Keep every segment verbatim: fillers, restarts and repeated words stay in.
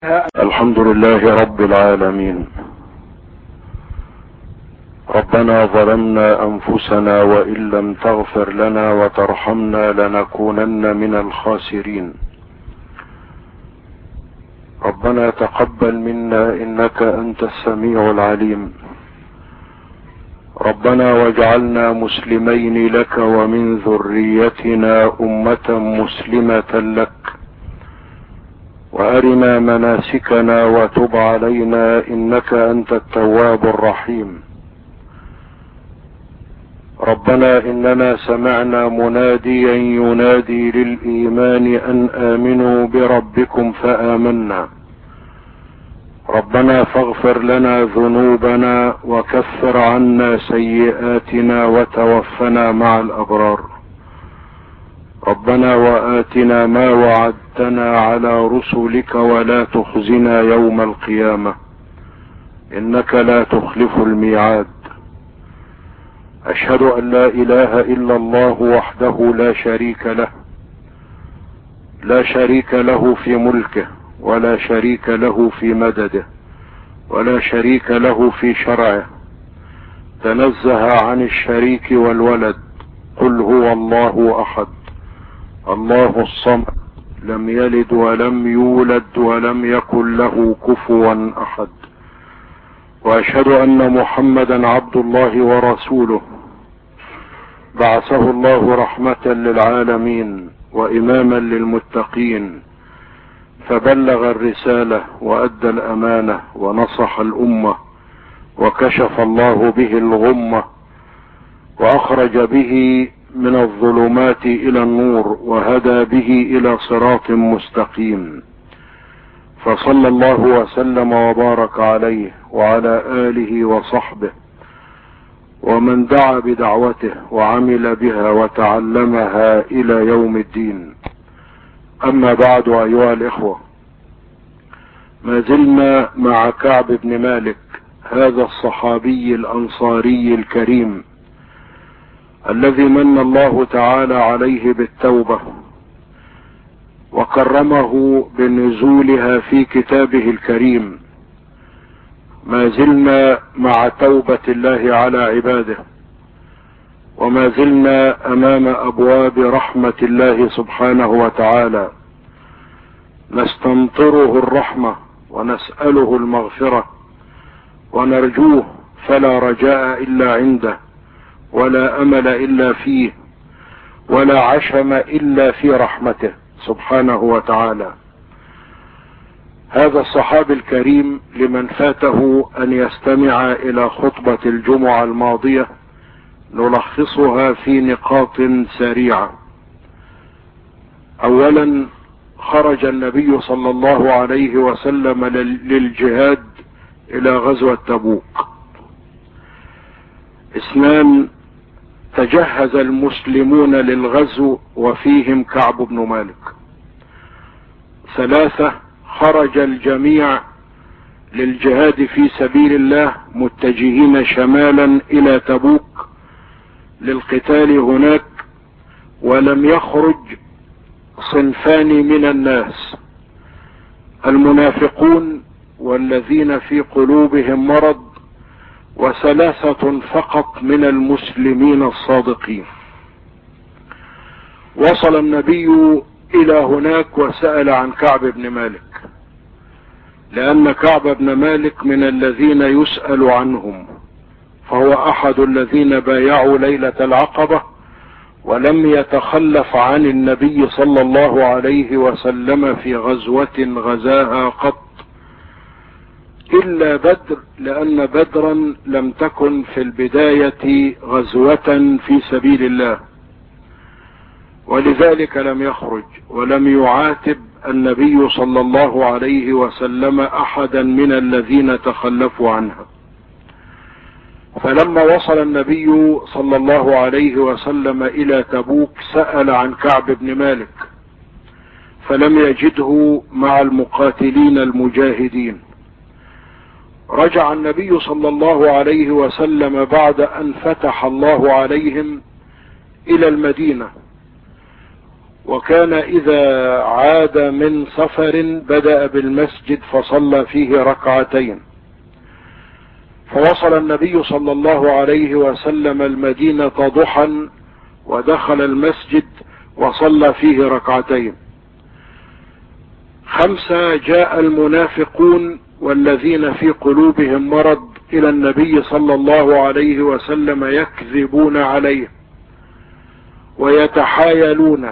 الحمد لله رب العالمين. ربنا ظلمنا أنفسنا وإن لم تغفر لنا وترحمنا لنكونن من الخاسرين. ربنا تقبل منا إنك أنت السميع العليم. ربنا واجعلنا مسلمين لك ومن ذريتنا أمة مسلمة لك، وأرنا مناسكنا وتب علينا إنك أنت التواب الرحيم. ربنا إننا سمعنا مناديا ينادي للإيمان أن آمنوا بربكم فآمنا. ربنا فاغفر لنا ذنوبنا وكفر عنا سيئاتنا وتوفنا مع الأبرار. ربنا وآتنا ما وعدتنا على رسلك ولا تخزنا يوم القيامة إنك لا تخلف الميعاد. أشهد أن لا إله إلا الله وحده لا شريك له، لا شريك له في ملكه ولا شريك له في مدده ولا شريك له في شرعه، تنزه عن الشريك والولد. قل هو الله أحد الله الصمد لم يلد ولم يولد ولم يكن له كفوا أحد. وأشهد أن محمدا عبد الله ورسوله، بعثه الله رحمة للعالمين وإماما للمتقين، فبلغ الرسالة وأدى الأمانة ونصح الأمة، وكشف الله به الغمة، وأخرج به من الظلمات إلى النور، وهدى به إلى صراط مستقيم. فصلى الله وسلم وبارك عليه وعلى آله وصحبه ومن دعا بدعوته وعمل بها وتعلمها إلى يوم الدين. أما بعد، أيها الإخوة، ما زلنا مع كعب بن مالك، هذا الصحابي الأنصاري الكريم الذي من الله تعالى عليه بالتوبة وكرمه بنزولها في كتابه الكريم. ما زلنا مع توبة الله على عباده، وما زلنا أمام أبواب رحمة الله سبحانه وتعالى، نستمطره الرحمة ونسأله المغفرة ونرجوه، فلا رجاء إلا عنده، ولا أمل إلا فيه، ولا عشم إلا في رحمته سبحانه وتعالى. هذا الصحابي الكريم لمن فاته أن يستمع إلى خطبة الجمعة الماضية نلخصها في نقاط سريعة. أولا، خرج النبي صلى الله عليه وسلم للجهاد إلى غزوة تبوك. اثنان، تجهز المسلمون للغزو وفيهم كعب بن مالك. ثلاثة، خرج الجميع للجهاد في سبيل الله متجهين شمالا إلى تبوك للقتال هناك، ولم يخرج صنفان من الناس: المنافقون والذين في قلوبهم مرض، وثلاثة فقط من المسلمين الصادقين. وصل النبي إلى هناك وسأل عن كعب بن مالك، لأن كعب بن مالك من الذين يسأل عنهم، فهو أحد الذين بايعوا ليلة العقبة ولم يتخلف عن النبي صلى الله عليه وسلم في غزوة غزاها قط إلا بدر، لأن بدرا لم تكن في البداية غزوة في سبيل الله، ولذلك لم يخرج ولم يعاتب النبي صلى الله عليه وسلم أحدا من الذين تخلفوا عنها. فلما وصل النبي صلى الله عليه وسلم إلى تبوك سأل عن كعب بن مالك، فلم يجده مع المقاتلين المجاهدين. رجع النبي صلى الله عليه وسلم بعد أن فتح الله عليهم إلى المدينة، وكان إذا عاد من سفر بدأ بالمسجد فصلى فيه ركعتين. فوصل النبي صلى الله عليه وسلم المدينة ضحى ودخل المسجد وصلى فيه ركعتين. خمسة، جاء المنافقون والذين في قلوبهم مرض إلى النبي صلى الله عليه وسلم يكذبون عليه ويتحايلون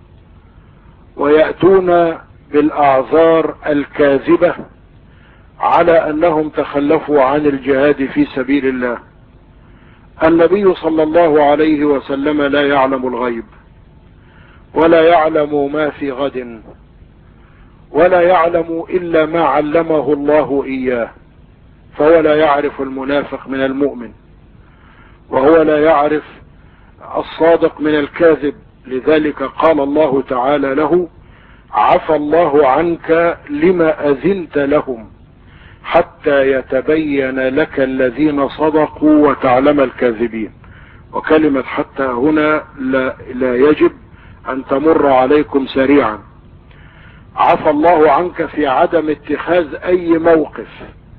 ويأتون بالأعذار الكاذبة على أنهم تخلفوا عن الجهاد في سبيل الله. النبي صلى الله عليه وسلم لا يعلم الغيب ولا يعلم ما في غد ولا يعلم إلا ما علمه الله إياه، فهو لا يعرف المنافق من المؤمن، وهو لا يعرف الصادق من الكاذب. لذلك قال الله تعالى له: عفى الله عنك لما أذنت لهم حتى يتبين لك الذين صدقوا وتعلم الكاذبين. وكلمة حتى هنا لا, لا يجب أن تمر عليكم سريعا. عفى الله عنك في عدم اتخاذ أي موقف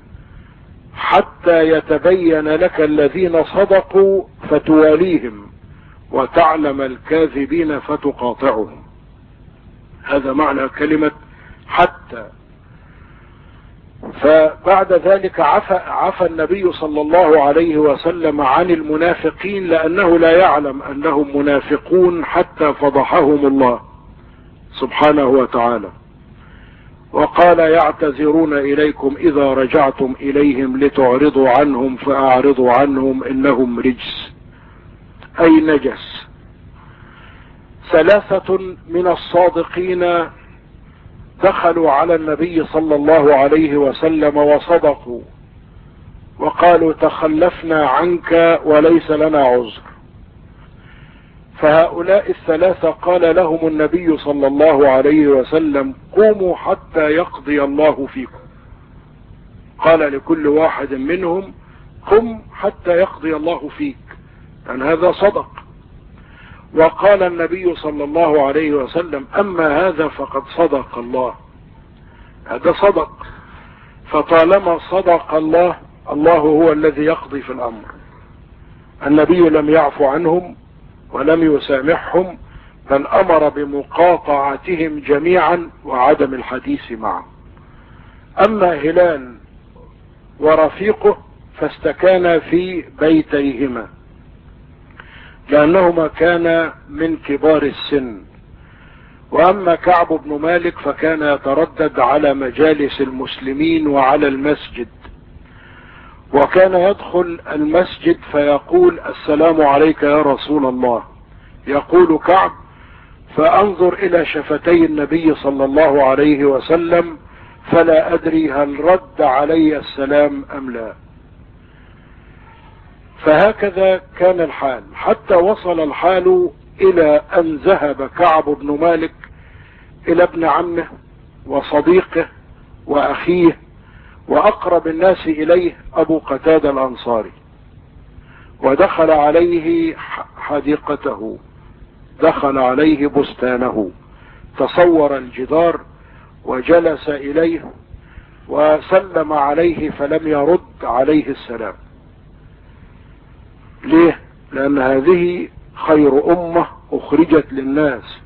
حتى يتبين لك الذين صدقوا فتواليهم وتعلم الكاذبين فتقاطعهم. هذا معنى كلمة حتى. فبعد ذلك عفى, عفى النبي صلى الله عليه وسلم عن المنافقين لأنه لا يعلم أنهم منافقون حتى فضحهم الله سبحانه وتعالى. وقال: يعتذرون إليكم إذا رجعتم إليهم لتعرضوا عنهم فأعرضوا عنهم إنهم رجس، أي نجس. ثلاثة من الصادقين دخلوا على النبي صلى الله عليه وسلم وصدقوا وقالوا: تخلفنا عنك وليس لنا عذر. فهؤلاء الثلاثة قال لهم النبي صلى الله عليه وسلم: قوموا حتى يقضي الله فيكم. قال لكل واحد منهم: قم حتى يقضي الله فيك، لأن هذا صدق. وقال النبي صلى الله عليه وسلم: أما هذا فقد صدق الله. هذا صدق، فطالما صدق الله، الله هو الذي يقضي في الأمر. النبي لم يعفو عنهم ولم يسامحهم، بل أمر بمقاطعتهم جميعا وعدم الحديث معهم. أما هلال ورفيقه فاستكانا في بيتيهما لأنهما كانا من كبار السن. وأما كعب بن مالك فكان يتردد على مجالس المسلمين وعلى المسجد، وكان يدخل المسجد فيقول: السلام عليك يا رسول الله. يقول كعب: فأنظر إلى شفتي النبي صلى الله عليه وسلم فلا أدري هل رد علي السلام أم لا. فهكذا كان الحال، حتى وصل الحال إلى أن ذهب كعب بن مالك إلى ابن عمه وصديقه وأخيه وأقرب الناس إليه أبو قتادة الأنصاري، ودخل عليه حديقته، دخل عليه بستانه، تصور الجدار وجلس إليه وسلم عليه فلم يرد عليه السلام. ليه؟ لأن هذه خير أمة أخرجت للناس.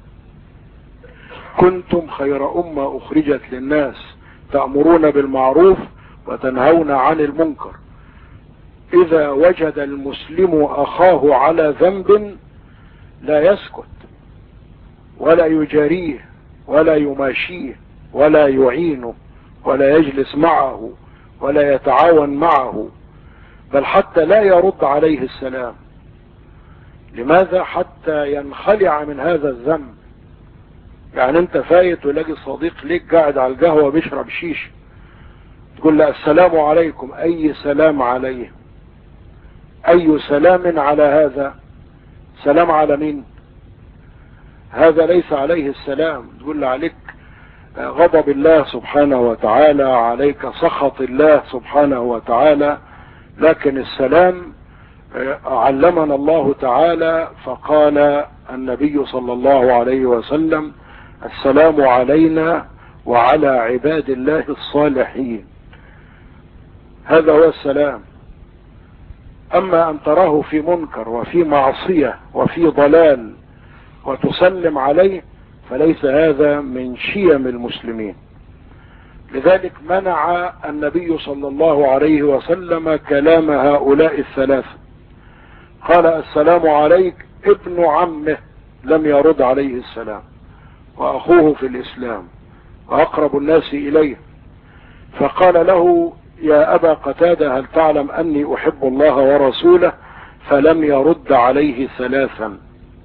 كنتم خير أمة أخرجت للناس تأمرون بالمعروف وتنهون عن المنكر. إذا وجد المسلم أخاه على ذنب لا يسكت ولا يجاريه ولا يماشيه ولا يعينه ولا يجلس معه ولا يتعاون معه، بل حتى لا يرد عليه السلام. لماذا؟ حتى ينخلع من هذا الذنب. يعني انت فايت ولاقي صديق ليك قاعد على القهوة بيشرب شيش، تقول له السلام عليكم. اي سلام عليه؟ اي سلام على هذا؟ سلام على مين؟ هذا ليس عليه السلام. تقول له عليك غضب الله سبحانه وتعالى، عليك سخط الله سبحانه وتعالى. لكن السلام علمنا الله تعالى فقال: النبي صلى الله عليه وسلم: السلام علينا وعلى عباد الله الصالحين. هذا هو السلام. اما ان تراه في منكر وفي معصية وفي ضلال وتسلم عليه فليس هذا من شيم المسلمين. لذلك منع النبي صلى الله عليه وسلم كلام هؤلاء الثلاثة. قال: السلام عليك. ابن عمه لم يرد عليه السلام، واخوه في الاسلام واقرب الناس اليه، فقال له: يا ابا قتادة، هل تعلم اني احب الله ورسوله؟ فلم يرد عليه ثلاثا،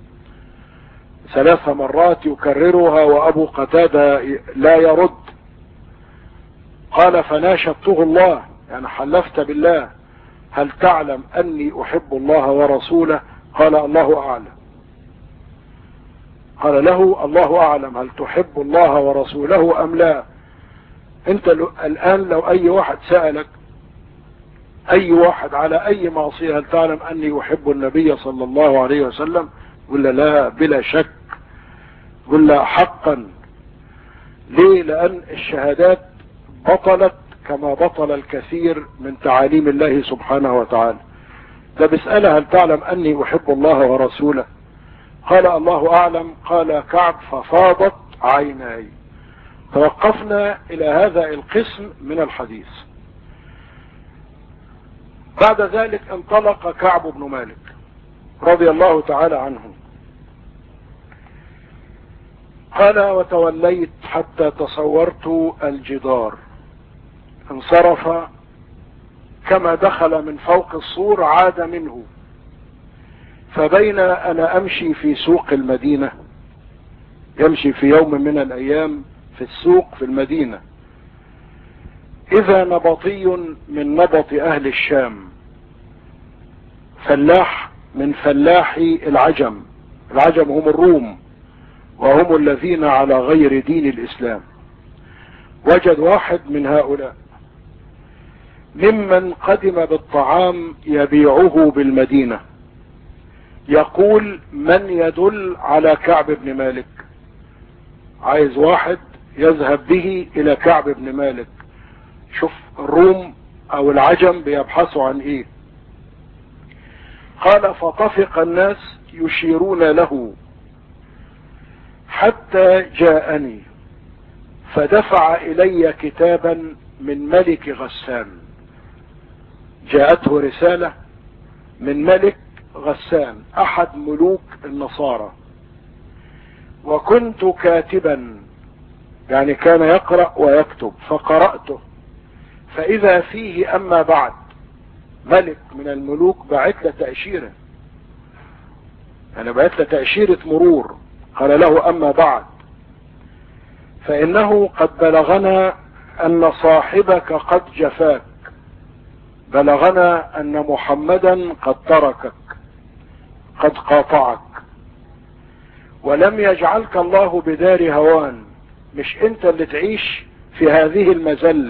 ثلاث مرات يكررها وابو قتادة لا يرد. قال: فناشدته الله، يعني حلفت بالله: هل تعلم اني احب الله ورسوله؟ قال: الله اعلم. قال له: الله اعلم، هل تحب الله ورسوله ام لا؟ انت الان لو اي واحد سألك، اي واحد على اي معصية: هل تعلم اني احب النبي صلى الله عليه وسلم؟ قل لا بلا شك، قل لا حقا. ليه؟ لان الشهادات بطلت كما بطل الكثير من تعاليم الله سبحانه وتعالى. ده بيسألها: هل تعلم اني احب الله ورسوله؟ قال: الله اعلم. قال كعب: ففاضت عيناي. توقفنا الى هذا القسم من الحديث. بعد ذلك انطلق كعب بن مالك رضي الله تعالى عنه. قال: وتوليت حتى تصورت الجدار. انصرف، كما دخل من فوق السور عاد منه. فبين انا امشي في سوق المدينة، يمشي في يوم من الايام في السوق في المدينة، اذا نبطي من نبط اهل الشام، فلاح من فلاحي العجم. العجم هم الروم، وهم الذين على غير دين الاسلام. وجد واحد من هؤلاء ممن قدم بالطعام يبيعه بالمدينة، يقول: من يدل على كعب بن مالك؟ عايز واحد يذهب به الى كعب بن مالك. شوف الروم او العجم بيبحثوا عن ايه. قال: فطفق الناس يشيرون له حتى جاءني، فدفع الي كتابا من ملك غسان. جاءته رسالة من ملك غسان، احد ملوك النصارى. وكنت كاتبا، يعني كان يقرأ ويكتب، فقرأته فاذا فيه: اما بعد. ملك من الملوك بعت له تأشيرة، يعني بعت له تأشيرة مرور. قال له: اما بعد، فانه قد بلغنا ان صاحبك قد جفاك، بلغنا ان محمدا قد تركك، قد قاطعك، ولم يجعلك الله بدار هوان. مش انت اللي تعيش في هذه المذلة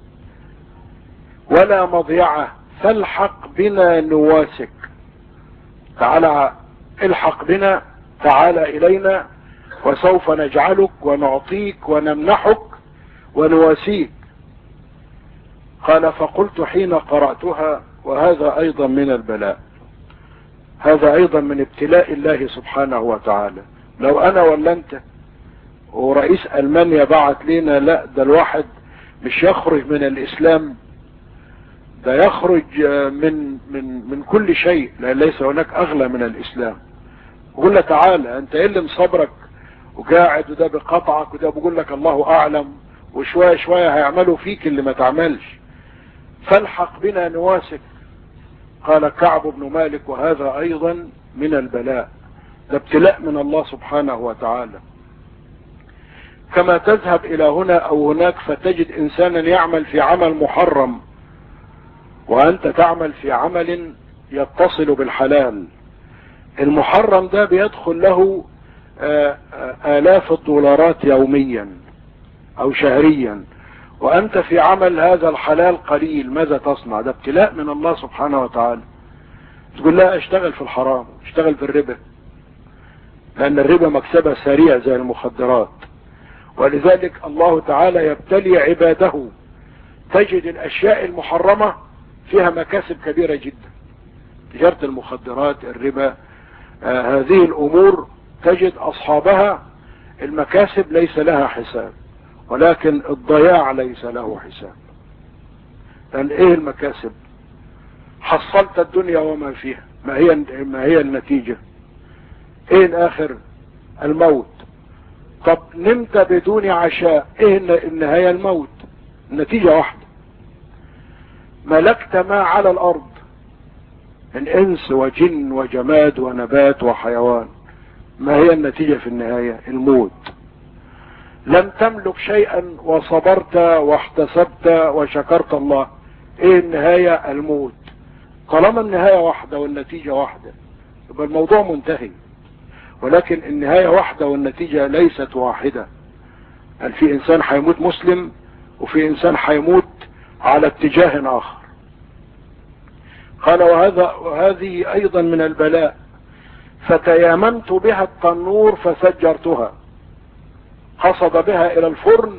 ولا مضيعة، فالحق بنا نواسك. تعال الحق بنا، تعال الينا، وسوف نجعلك ونعطيك ونمنحك ونواسيك. قال: فقلت حين قرأتها: وهذا ايضا من البلاء، هذا ايضا من ابتلاء الله سبحانه وتعالى. لو انا ولا انت ورئيس المانيا بعت لنا، لا ده الواحد مش يخرج من الاسلام، ده يخرج من من من كل شيء، لان ليس هناك اغلى من الاسلام. يقول له: تعالى انت ايه اللي مصبرك وقاعد، وده بقطعك وده بيقول لك الله اعلم، وشوية شوية هيعملوا فيك اللي ما تعملش، فالحق بنا نواسك. قال كعب بن مالك: وهذا ايضا من البلاء، ده ابتلاء من الله سبحانه وتعالى. كما تذهب الى هنا او هناك فتجد انسانا يعمل في عمل محرم، وانت تعمل في عمل يتصل بالحلال. المحرم ده بيدخل له آلاف الدولارات يوميا او شهريا، وانت في عمل هذا الحلال قليل. ماذا تصنع؟ ده ابتلاء من الله سبحانه وتعالى. تقول لا اشتغل في الحرام، اشتغل في الربا. لأن الربا مكسبها سريع زي المخدرات. ولذلك الله تعالى يبتلي عباده، تجد الأشياء المحرمة فيها مكاسب كبيرة جدا. تجارة المخدرات، الربا، آه هذه الأمور تجد أصحابها المكاسب ليس لها حساب، ولكن الضياع ليس له حساب. لأن إيه المكاسب؟ حصلت الدنيا وما فيها، ما هي ما هي النتيجة؟ إيه الآخر؟ الموت. طب نمت بدون عشاء، إيه النهاية؟ الموت. النتيجة واحدة. ملكت ما على الأرض من إنس وجن وجماد ونبات وحيوان، ما هي النتيجة في النهاية؟ الموت. لم تملك شيئا وصبرت واحتسبت وشكرت الله، ايه النهاية؟ الموت. طالما النهاية واحدة والنتيجة واحدة يبقى الموضوع منتهي. ولكن النهاية واحدة والنتيجة ليست واحدة. يعني في انسان هيموت مسلم، وفي انسان هيموت على اتجاه اخر. قال وهذا وهذه ايضا من البلاء، فتيامنت بها التنور فسجرتها. قصد بها الى الفرن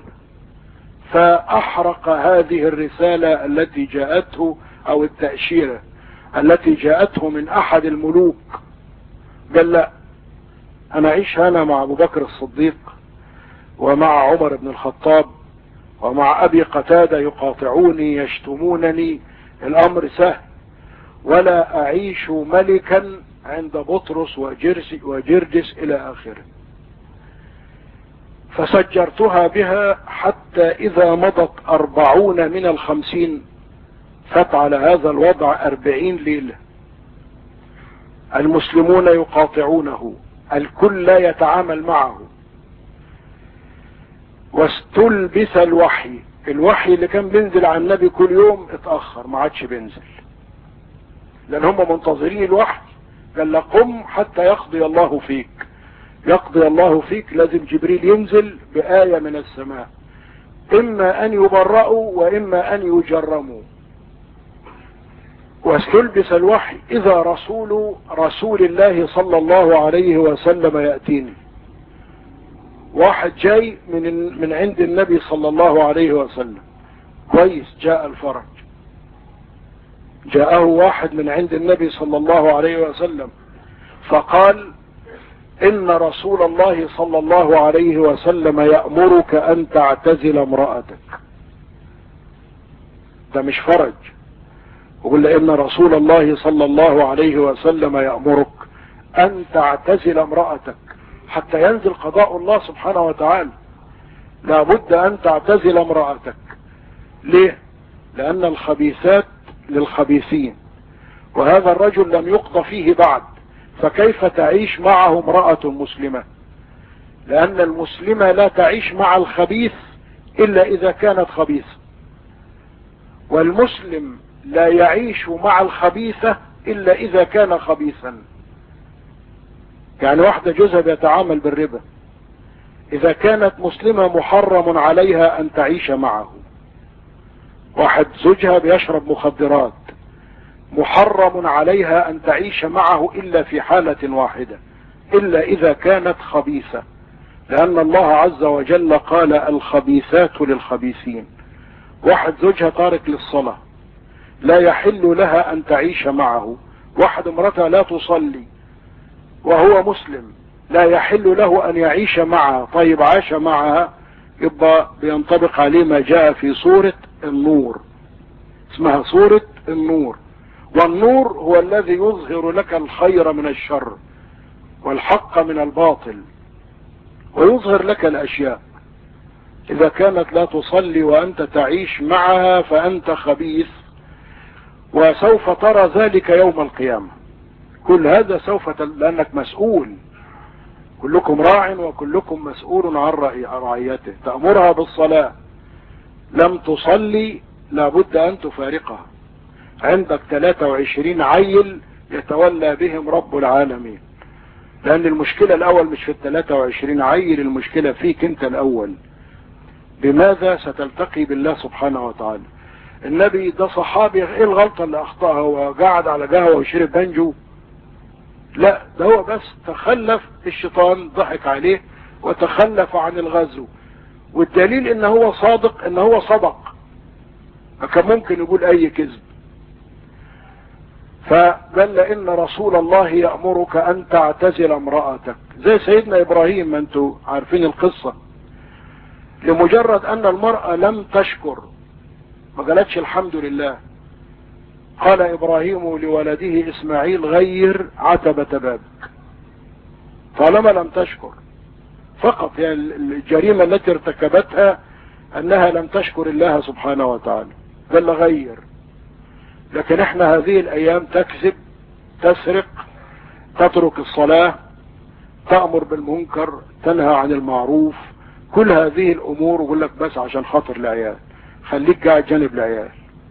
فاحرق هذه الرسالة التي جاءته، او التأشيرة التي جاءته من احد الملوك. قال لا، انا اعيش هنا مع ابو بكر الصديق ومع عمر بن الخطاب ومع ابي قتادة يقاطعوني يشتمونني، الامر سهل، ولا اعيش ملكا عند بطرس وجرس وجرجس الى اخره. فسجرتها بها حتى اذا مضت اربعون من الخمسين، فات على هذا الوضع اربعين ليلة، المسلمون يقاطعونه، الكل لا يتعامل معه. واستلبس الوحي، الوحي اللي كان بينزل على النبي كل يوم اتأخر، ما عادش بينزل، لان هم منتظرين الوحي. قال له قم حتى يقضي الله فيك. يقضي الله فيك لازم جبريل ينزل بآية من السماء، اما ان يبرأوا واما ان يجرموا. واستلبس الوحي اذا رسول رسول الله صلى الله عليه وسلم يأتيني. واحد جاي من من عند النبي صلى الله عليه وسلم، كويس، جاء الفرج. جاءه واحد من عند النبي صلى الله عليه وسلم فقال ان رسول الله صلى الله عليه وسلم يأمرك ان تعتزل امرأتك. ده مش فرج. وقل ان رسول الله صلى الله عليه وسلم يأمرك ان تعتزل امرأتك حتى ينزل قضاء الله سبحانه وتعالى. لابد ان تعتزل امرأتك. ليه؟ لان الخبيثات للخبيثين، وهذا الرجل لم يقضى فيه بعد، فكيف تعيش معه امرأة مسلمة؟ لان المسلمة لا تعيش مع الخبيث الا اذا كانت خبيثة، والمسلم لا يعيش مع الخبيثة الا اذا كان خبيثا. يعني واحدة جوزها بيتعامل بالربا، اذا كانت مسلمة محرم عليها ان تعيش معه. واحد زوجها بيشرب مخدرات، محرم عليها ان تعيش معه الا في حالة واحدة، الا اذا كانت خبيثة، لان الله عز وجل قال الخبيثات للخبيثين. واحد زوجها تارك للصلاة، لا يحل لها ان تعيش معه. واحد امرتها لا تصلي وهو مسلم، لا يحل له ان يعيش معها. طيب عاش معها، يبقى بينطبق عليه ما جاء في سورة النور، اسمها سورة النور. والنور هو الذي يظهر لك الخير من الشر والحق من الباطل، ويظهر لك الاشياء. اذا كانت لا تصلي وانت تعيش معها فانت خبيث، وسوف ترى ذلك يوم القيامة. كل هذا سوف تل... لانك مسؤول، كلكم راع وكلكم مسؤول عن رعيته. تأمرها بالصلاة، لم تصلي لابد ان تفارقها. عندك ثلاثة وعشرين عيل يتولى بهم رب العالمين، لان المشكلة الاول مش في الثلاثة وعشرين عيل، المشكلة فيك انت الاول. بماذا ستلتقي بالله سبحانه وتعالى؟ النبي ده صحابي، ايه الغلطة اللي اخطأها؟ هو قاعد على قهوة وشرب بنجو؟ لا، ده هو بس تخلف، الشيطان ضحك عليه وتخلف عن الغزو، والدليل ان هو صادق، ان هو صدق، فكان ممكن يقول اي كذب. فقال ان رسول الله يأمرك ان تعتزل امرأتك، زي سيدنا ابراهيم، ما انتوا عارفين القصة، لمجرد ان المرأة لم تشكر، ما قالتش الحمد لله، قال ابراهيم لولده اسماعيل غير عتبة بابك، طالما لم تشكر فقط، يعني الجريمة التي ارتكبتها انها لم تشكر الله سبحانه وتعالى، قال غير. لكن احنا هذه الايام تكذب، تسرق، تترك الصلاة، تأمر بالمنكر، تنهى عن المعروف، كل هذه الامور يقول لك بس عشان خاطر العيال، خليك قاعد جانب العيال.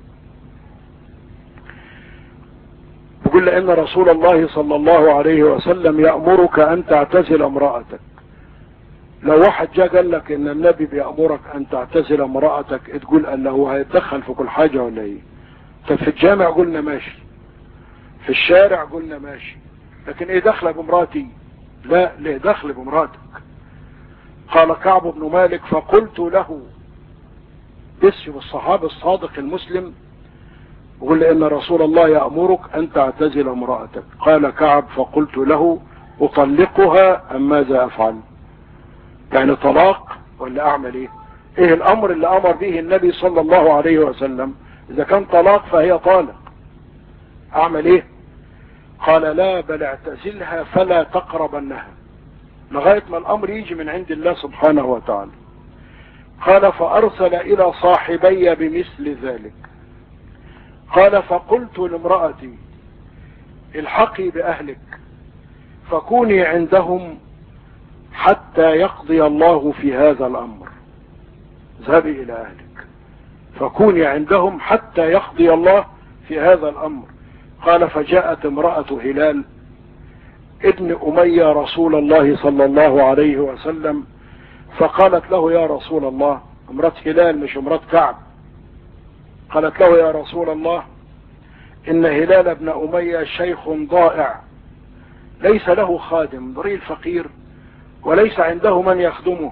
يقول لأن رسول الله صلى الله عليه وسلم يأمرك أن تعتزل امرأتك. لو واحد جاء قال لك إن النبي بيأمرك أن تعتزل امرأتك، تقول قال له هيتدخل في كل حاجة ولا إيه؟ طب في الجامع قلنا ماشي، في الشارع قلنا ماشي، لكن إيه دخل بامرأتي؟ لا، ليه دخل بامرأتك؟ قال كعب بن مالك فقلت له، اسم الصحابي الصادق المسلم، يقول لأن رسول الله يأمرك أن تعتزل امرأتك. قال كعب فقلت له أطلقها أم ماذا أفعل؟ يعني طلاق ولا أعمل إيه؟ إيه الأمر اللي أمر به النبي صلى الله عليه وسلم؟ إذا كان طلاق فهي طالق، أعمل إيه؟ قال لا، بل اعتزلها فلا تقربنها، لغاية ما الأمر يجي من عند الله سبحانه وتعالى. قال فأرسل إلى صاحبي بمثل ذلك. قال فقلت لامرأتي الحقي بأهلك فكوني عندهم حتى يقضي الله في هذا الأمر، اذهبي إلى أهلك فكوني عندهم حتى يقضي الله في هذا الأمر. قال فجاءت امرأة هلال ابن أمية رسول الله صلى الله عليه وسلم فقالت له يا رسول الله، امرأة هلال مش امرأة كعب، قالت له يا رسول الله إن هلال ابن أمية شيخ ضائع ليس له خادم، ضرير فقير وليس عنده من يخدمه،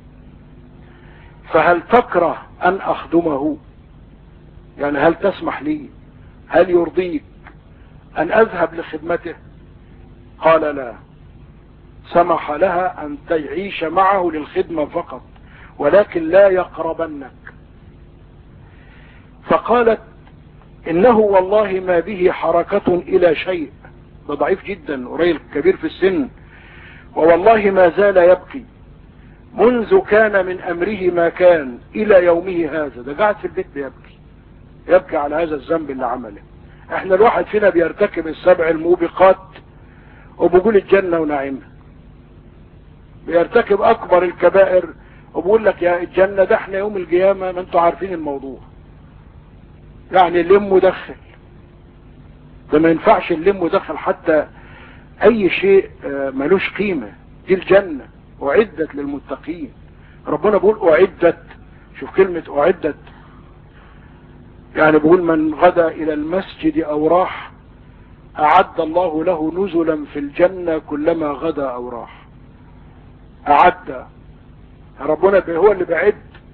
فهل تكره أن أخدمه؟ يعني هل تسمح لي، هل يرضيك أن أذهب لخدمته؟ قال لا، سمح لها أن تعيش معه للخدمة فقط ولكن لا يقربنك. فقالت إنه والله ما به حركة إلى شيء، ده ضعيف جدا ورجل كبير في السن، ووالله ما زال يبكي منذ كان من أمره ما كان إلى يومه هذا، ده قاعد في البيت بيبكي، يبكي على هذا الذنب اللي عمله. احنا الواحد فينا بيرتكب السبع الموبقات وبيقول الجنة ونعيمها، بيرتكب أكبر الكبائر وبقول لك يا الجنة، ده احنا يوم القيامة ما انتوا عارفين الموضوع، يعني اللم ودخل، ده ما ينفعش اللم ودخل حتى اي شيء ملوش قيمة، دي الجنة اعدت للمتقين، ربنا بيقول اعدت، شوف كلمة اعدت، يعني بيقول من غدا الى المسجد او راح اعد الله له نزلا في الجنة كلما غدا او راح، اعد ربنا هو اللي بعد،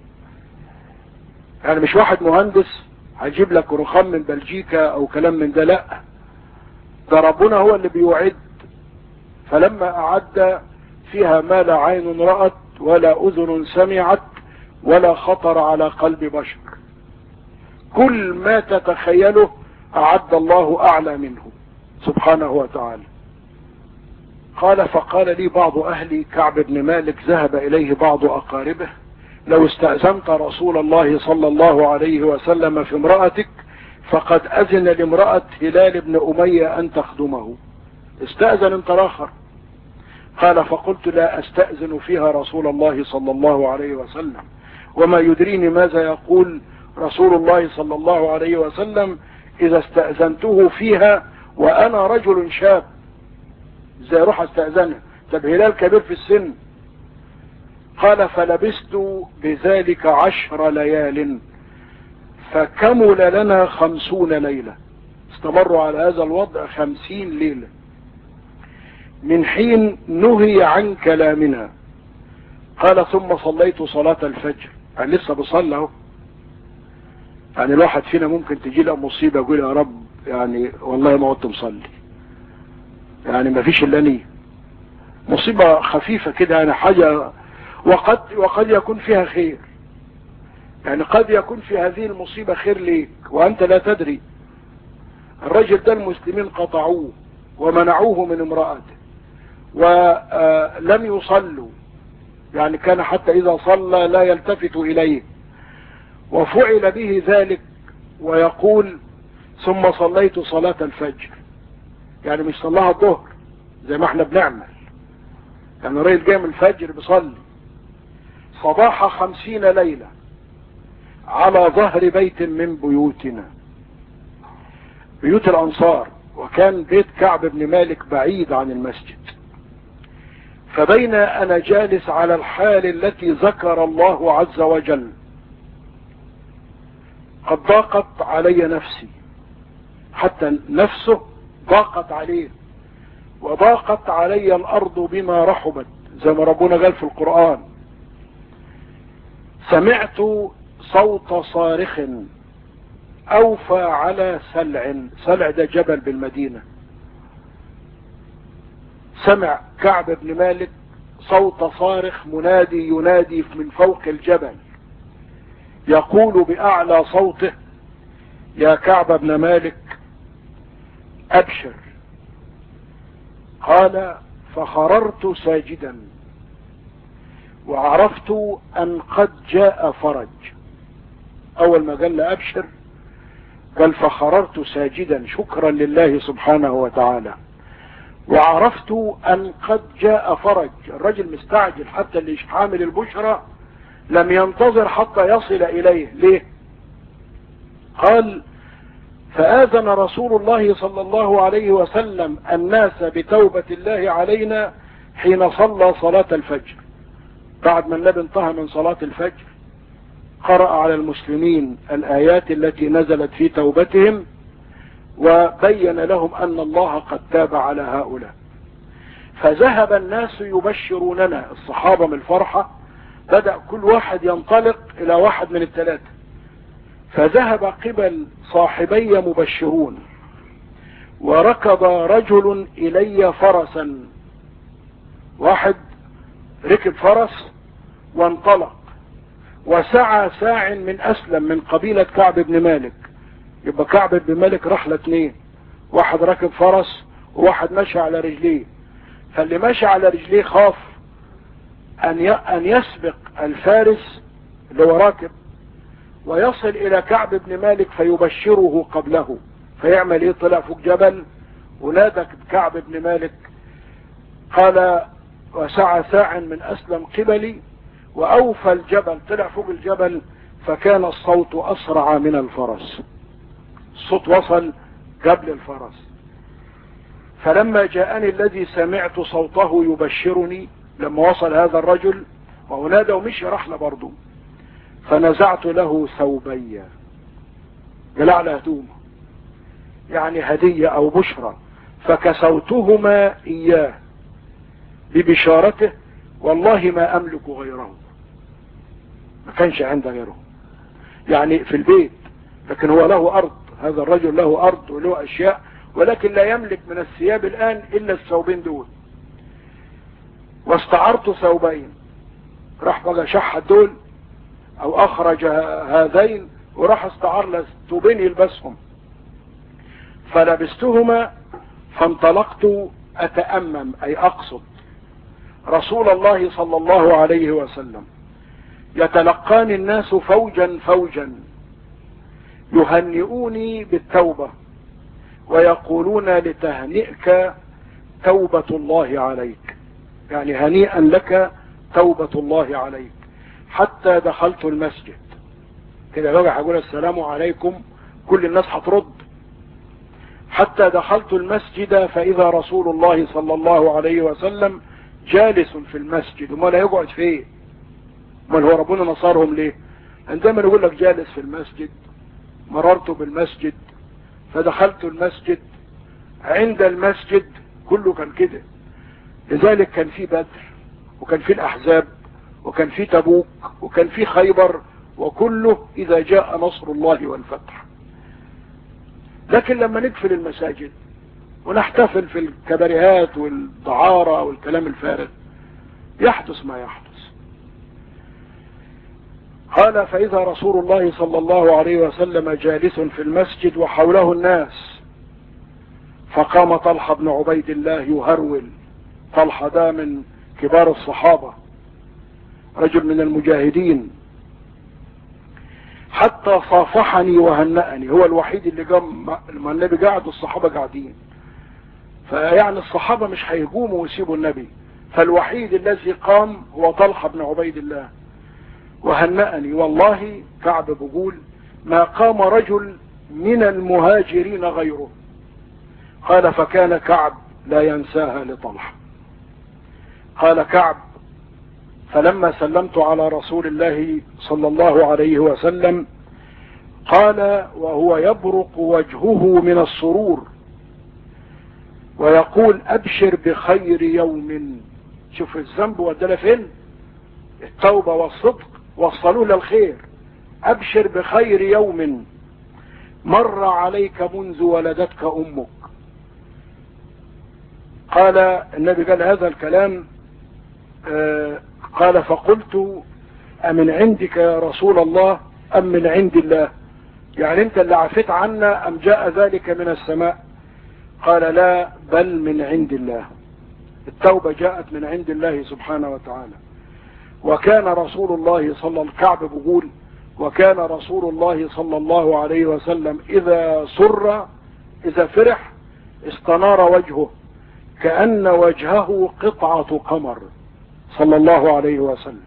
يعني مش واحد مهندس هيجيب لك رخام من بلجيكا او كلام من ده، لا، ده ربنا هو اللي بيعد. فلما اعد فيها ما لا عين رأت ولا اذن سمعت ولا خطر على قلب بشر، كل ما تتخيله اعد الله اعلى منه سبحانه وتعالى. قال فقال لي بعض اهلي، كعب بن مالك ذهب اليه بعض اقاربه، لو استأذنت رسول الله صلى الله عليه وسلم في امرأتك فقد اذن لامرأة هلال بن امية ان تخدمه، استأذن انت الاخر. قال فقلت لا استأذن فيها رسول الله صلى الله عليه وسلم، وما يدريني ماذا يقول رسول الله صلى الله عليه وسلم اذا استأذنته فيها وانا رجل شاب، ازاي اروح استأذنها؟ طب هلال كبير في السن. قال فلبست بذلك عشر ليال فكمل لنا خمسون ليلة، استمروا على هذا الوضع خمسين ليلة. من حين نهي عن كلامنا. قال ثم صليت صلاة الفجر. يعني لسه بصلي اهو. يعني الواحد فينا ممكن تجي له مصيبة يقول يا رب يعني والله ما كنت مصلي، يعني ما فيش الا نية، مصيبة خفيفة كده يعني حاجة، وقد وقد يكون فيها خير، يعني قد يكون في هذه المصيبة خير ليك وانت لا تدري. الرجل ده المسلمين قطعوه ومنعوه من امرأته ولم يصلوا، يعني كان حتى اذا صلى لا يلتفت اليه، وفعل به ذلك ويقول ثم صليت صلاة الفجر. يعني مش صلاها الظهر زي ما احنا بنعمل، يعني الراجل جاي من الفجر بيصلي صباح خمسين ليلة على ظهر بيت من بيوتنا، بيوت الانصار، وكان بيت كعب بن مالك بعيد عن المسجد. فبين انا جالس على الحال التي ذكر الله عز وجل قد ضاقت علي نفسي، حتى نفسه ضاقت عليه، وضاقت علي الارض بما رحبت زي ما ربنا قال في القرآن. سمعت صوت صارخ اوفى على سلع، سلع ده جبل بالمدينة. سمع كعب بن مالك صوت صارخ منادي ينادي من فوق الجبل يقول بأعلى صوته يا كعب بن مالك أبشر. قال فخررت ساجدا وعرفت أن قد جاء فرج. أول ما قال أبشر قال فخررت ساجدا شكرا لله سبحانه وتعالى، وعرفت أن قد جاء فرج. الرجل مستعجل، حتى اللي حامل البشرى لم ينتظر حتى يصل إليه. ليه؟ قال فآذن رسول الله صلى الله عليه وسلم الناس بتوبة الله علينا حين صلى صلاة الفجر. بعد ما النبي انتهى من صلاة الفجر قرأ على المسلمين الآيات التي نزلت في توبتهم، وبين لهم أن الله قد تاب على هؤلاء. فذهب الناس يبشروننا، الصحابة من الفرحة بدأ كل واحد ينطلق إلى واحد من الثلاثة، فذهب قبل صاحبي مبشرون، وركض رجل إلي فرسا، واحد ركب فرس وانطلق، وسعى ساع من أسلم من قبيلة كعب بن مالك. يبقى كعب بن مالك رحلة اثنين، واحد راكب فرس وواحد ماشي على رجليه. فاللي ماشي على رجليه خاف ان ان يسبق الفارس اللي هو راكب ويصل الى كعب بن مالك فيبشره قبله، فيعمل ايه؟ طلع فوق جبل ونادى كعب بن مالك. قال وسعى ساع من اسلم قبلي واوفى الجبل، طلع فوق الجبل فكان الصوت اسرع من الفرس، الصوت وصل قبل الفرس. فلما جاءني الذي سمعت صوته يبشرني، لما وصل هذا الرجل ونادى ومشي رحلة برضو، فنزعت له ثوبي، جلع له هدومه يعني هدية او بشرى، فكسوتهما اياه ببشارته والله ما املك غيره. ما كانش عنده غيره يعني في البيت، لكن هو له ارض، هذا الرجل له ارض وله اشياء، ولكن لا يملك من الثياب الان الا الثوبين دول. واستعرت ثوبين، راح بقى شحت دول او اخرج هذين وراح استعار له ثوبين يلبسهم، فلبستهما فانطلقت اتأمم اي اقصد رسول الله صلى الله عليه وسلم. يتلقاني الناس فوجا فوجا يهنئوني بالتوبة ويقولون لتهنئك توبة الله عليك، يعني هنيئا لك توبة الله عليك. حتى دخلت المسجد كده بقى هقول السلام عليكم، كل الناس هترد. حتى دخلت المسجد فإذا رسول الله صلى الله عليه وسلم جالس في المسجد. وما لا يقعد فيه؟ ما هو ربنا نصرهم ليه؟ عندما يقول لك جالس في المسجد، مررت بالمسجد فدخلت المسجد، عند المسجد كله كان كده، لذلك كان في بدر، وكان في الأحزاب، وكان في تبوك، وكان في خيبر، وكله إذا جاء نصر الله والفتح. لكن لما نقفل المساجد ونحتفل في الكباريهات والدعارة والكلام الفارغ يحدث ما يحدث. قال: فإذا رسول الله صلى الله عليه وسلم جالس في المسجد وحوله الناس، فقام طلحة بن عبيد الله يهرول. طلحة ده من كبار الصحابة، رجل من المجاهدين، حتى صافحني وهنأني. هو الوحيد اللي قام لما النبي قاعد والصحابة قاعدين، فيعني الصحابة مش هيقوموا ويسيبوا النبي، فالوحيد الذي قام هو طلحة بن عبيد الله وهنأني. والله كعب بيقول: ما قام رجل من المهاجرين غيره. قال: فكان كعب لا ينساها لطلحة. قال كعب: فلما سلمت على رسول الله صلى الله عليه وسلم قال وهو يبرق وجهه من السرور ويقول: أبشر بخير يوم. شوف الذنب ودنا فين، التوبة والصدق وصلوا للخير. أبشر بخير يوم مر عليك منذ ولدتك أمك. قال النبي قال هذا الكلام، آه قال: فقلت: أمن عندك يا رسول الله أم من عند الله؟ يعني انت اللي عفيت عنا أم جاء ذلك من السماء؟ قال: لا، بل من عند الله. التوبة جاءت من عند الله سبحانه وتعالى. وكان رسول الله صلى الله عليه وسلم، كعب بيقول: وكان رسول الله صلى الله عليه وسلم إذا سر، إذا فرح، استنار وجهه كأن وجهه قطعة قمر صلى الله عليه وسلم.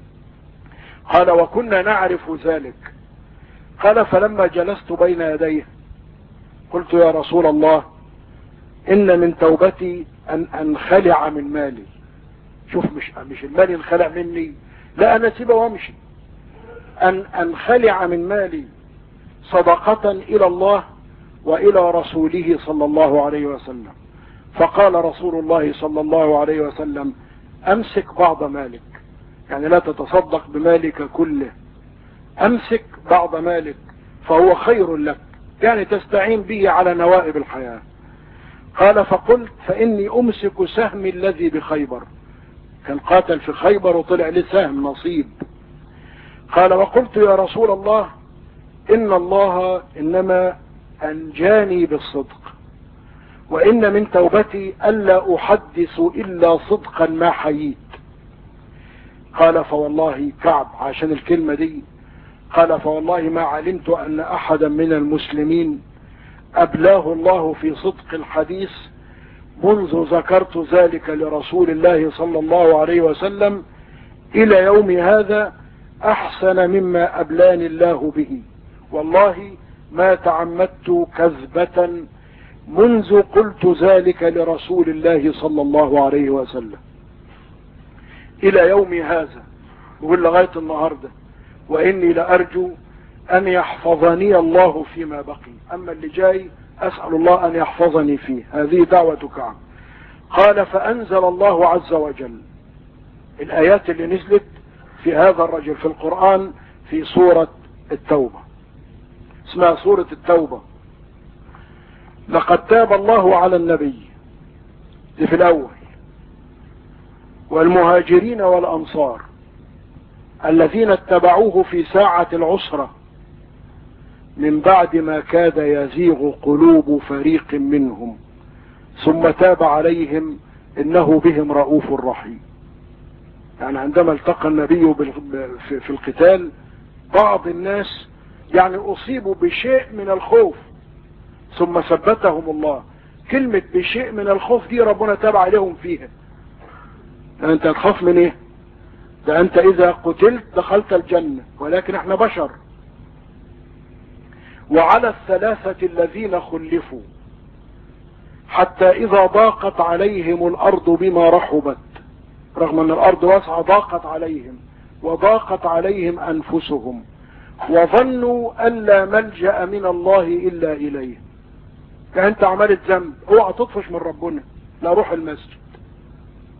قال: وكنا نعرف ذلك. قال: فلما جلست بين يديه قلت: يا رسول الله، إن من توبتي أن أنخلع من مالي. شوف، مش مش المال ينخلع مني، لا، أنا سيبه وامشي. أن أنخلع من مالي صدقة إلى الله وإلى رسوله صلى الله عليه وسلم. فقال رسول الله صلى الله عليه وسلم: أمسك بعض مالك، يعني لا تتصدق بمالك كله، أمسك بعض مالك فهو خير لك، يعني تستعين به على نوائب الحياة. قال: فقلت: فإني أمسك سهم الذي بخيبر. كان قاتل في خيبر وطلع له سهم نصيب. قال: وقلت: يا رسول الله، إن الله إنما أنجاني بالصدق، وإن من توبتي ألا أحدث إلا صدقا ما حييت. قال: فوالله كعب، عشان الكلمة دي، قال: فوالله ما علمت أن أحدا من المسلمين أبلاه الله في صدق الحديث منذ ذكرت ذلك لرسول الله صلى الله عليه وسلم إلى يوم هذا أحسن مما أبلاني الله به. والله ما تعمدت كذبة منذ قلت ذلك لرسول الله صلى الله عليه وسلم إلى يوم هذا، يقول لغاية النهاردة. وإني لأرجو أن يحفظني الله فيما بقي، أما اللي جاي أسأل الله أن يحفظني فيه. هذه دعوة كعب. قال: فأنزل الله عز وجل الآيات اللي نزلت في هذا الرجل في القرآن في سورة التوبة، اسمها سورة التوبة. لقد تاب الله على النبي، دي في الأول، والمهاجرين والأنصار الذين اتبعوه في ساعة العسرة من بعد ما كاد يزيغ قلوب فريق منهم ثم تاب عليهم إنه بهم رؤوف رحيم. يعني عندما التقى النبي في القتال بعض الناس يعني أصيبوا بشيء من الخوف ثم ثبتهم الله. كلمة بشيء من الخوف دي ربنا تاب عليهم فيها. يعني انت هتخاف من ايه؟ ده انت اذا قتلت دخلت الجنة، ولكن احنا بشر. وعلى الثلاثة الذين خلفوا حتى اذا ضاقت عليهم الارض بما رحبت، رغم ان الارض واسعة ضاقت عليهم وضاقت عليهم انفسهم وظنوا ان لا ملجأ من الله الا اليه. يعني انت عملت ذنب، اوعى تطفش من ربنا، لا روح المسجد.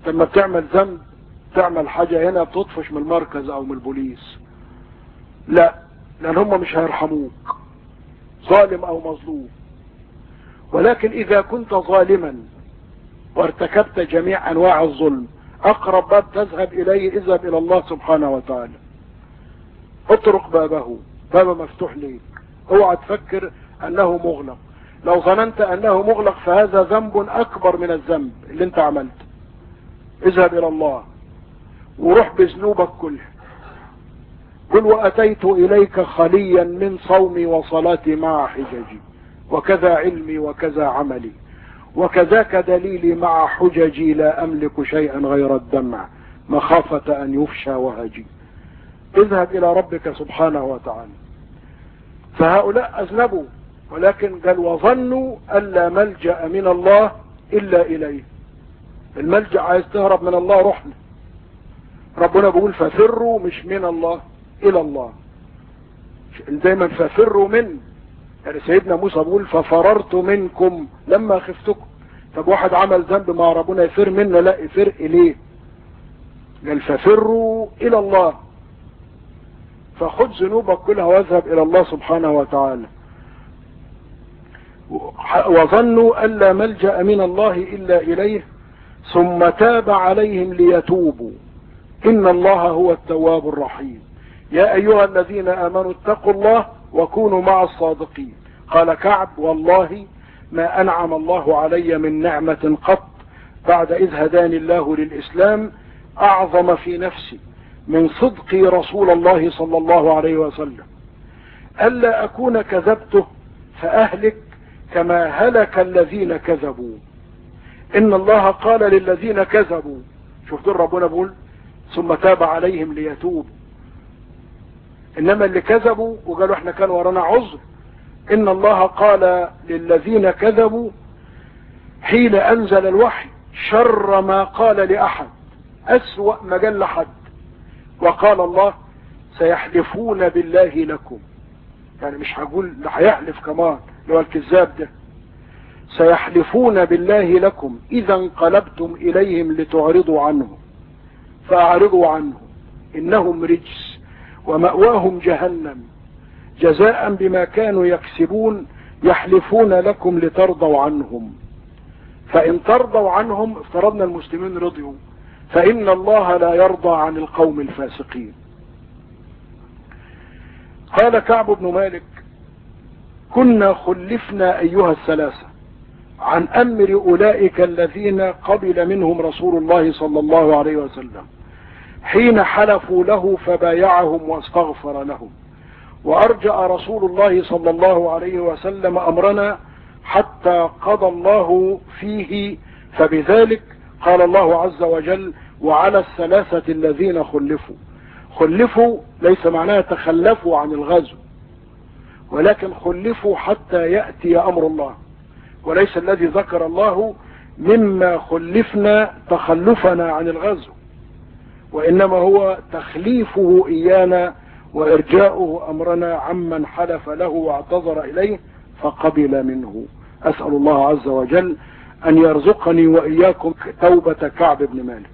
لما بتعمل ذنب تعمل حاجة هنا بتطفش من المركز او من البوليس، لا، لان هم مش هيرحموك ظالم او مظلوم. ولكن اذا كنت ظالما وارتكبت جميع انواع الظلم، اقرب باب تذهب اليه اذهب الى الله سبحانه وتعالى، اطرق بابه، باب مفتوح ليك، اوعى تفكر انه مغلق. لو ظننت انه مغلق فهذا ذنب اكبر من الذنب اللي انت عملته. اذهب الى الله وروح بذنوبك كلها، قل واتيت اليك خليا من صومي وصلاتي مع حججي، وكذا علمي وكذا عملي، وكذاك دليلي مع حججي، لا املك شيئا غير الدمع مخافة ان يفشى وهجي. اذهب الى ربك سبحانه وتعالى. فهؤلاء اذنبوا، ولكن قال وظنوا الا ملجأ من الله الا اليه. الملجأ عايز تهرب من الله، روح له. ربنا بيقول ففروا، مش من الله، الى الله. دايما ففروا من، يعني سيدنا موسى بيقول ففررت منكم لما خفتكم. طب واحد عمل ذنب مع ربنا يفر منه؟ لا، يفر اليه. قال ففروا الى الله. فخذ ذنوبك كلها واذهب الى الله سبحانه وتعالى. وظنوا أن لا ملجأ من الله إلا إليه ثم تاب عليهم ليتوبوا إن الله هو التواب الرحيم. يا أيها الذين آمنوا اتقوا الله وكونوا مع الصادقين. قال كعب والله ما أنعم الله علي من نعمة قط بعد إذ هداني الله للإسلام أعظم في نفسي من صدقي رسول الله صلى الله عليه وسلم، ألا أكون كذبته فأهلك كما هلك الذين كذبوا. إن الله قال للذين كذبوا، شفتوا ربنا بقول ثم تاب عليهم ليتوبوا. إنما اللي كذبوا وقالوا احنا كان ورانا عذر، إن الله قال للذين كذبوا حين أنزل الوحي شر ما قال لأحد، أسوأ ما قال لحد. وقال الله سيحلفون بالله لكم، يعني مش هقول هيحلف كمان لو الكذاب ده، سيحلفون بالله لكم إذا انقلبتم إليهم لتعرضوا عنهم فأعرضوا عنهم إنهم رجس ومأواهم جهنم جزاء بما كانوا يكسبون يحلفون لكم لترضوا عنهم فإن ترضوا عنهم، افترضنا المسلمين رضيوا، فإن الله لا يرضى عن القوم الفاسقين. قال كعب بن مالك كنا خلفنا أيها الثلاثة عن أمر أولئك الذين قبل منهم رسول الله صلى الله عليه وسلم حين حلفوا له فبايعهم واستغفر لهم، وأرجأ رسول الله صلى الله عليه وسلم أمرنا حتى قضى الله فيه، فبذلك قال الله عز وجل وعلى الثلاثة الذين خلفوا. خلفوا ليس معناه تخلفوا عن الغزو، ولكن خلفوا حتى يأتي أمر الله، وليس الذي ذكر الله مما خلفنا تخلفنا عن الغزو، وإنما هو تخليفه إيانا وإرجاؤه أمرنا عمن حلف له واعتذر إليه فقبل منه. أسأل الله عز وجل أن يرزقني وإياكم توبة كعب بن مالك.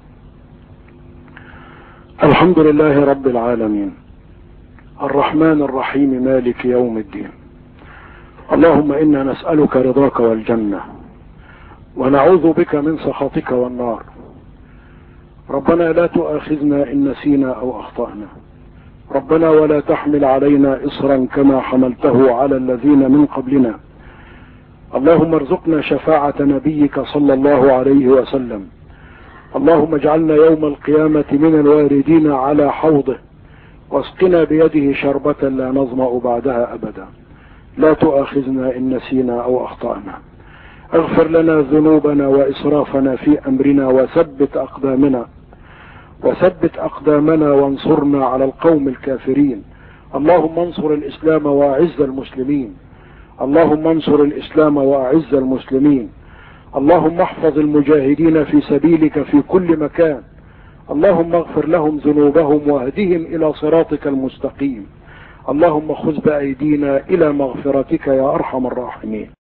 الحمد لله رب العالمين الرحمن الرحيم مالك يوم الدين. اللهم إنا نسألك رضاك والجنة ونعوذ بك من سخطك والنار. ربنا لا تؤاخذنا إن نسينا أو أخطأنا، ربنا ولا تحمل علينا إصرا كما حملته على الذين من قبلنا. اللهم ارزقنا شفاعة نبيك صلى الله عليه وسلم. اللهم اجعلنا يوم القيامة من الواردين على حوضه، واسقنا بيده شربة لا نظمأ بعدها أبدا. لا تؤاخذنا إن نسينا أو أخطأنا. اغفر لنا ذنوبنا وإسرافنا في أمرنا وثبت أقدامنا وثبت أقدامنا وانصرنا على القوم الكافرين. اللهم انصر الإسلام وأعز المسلمين. اللهم انصر الإسلام وأعز المسلمين. اللهم احفظ المجاهدين في سبيلك في كل مكان. اللهم اغفر لهم ذنوبهم واهدهم إلى صراطك المستقيم. اللهم خذ بأيدينا إلى مغفرتك يا أرحم الراحمين.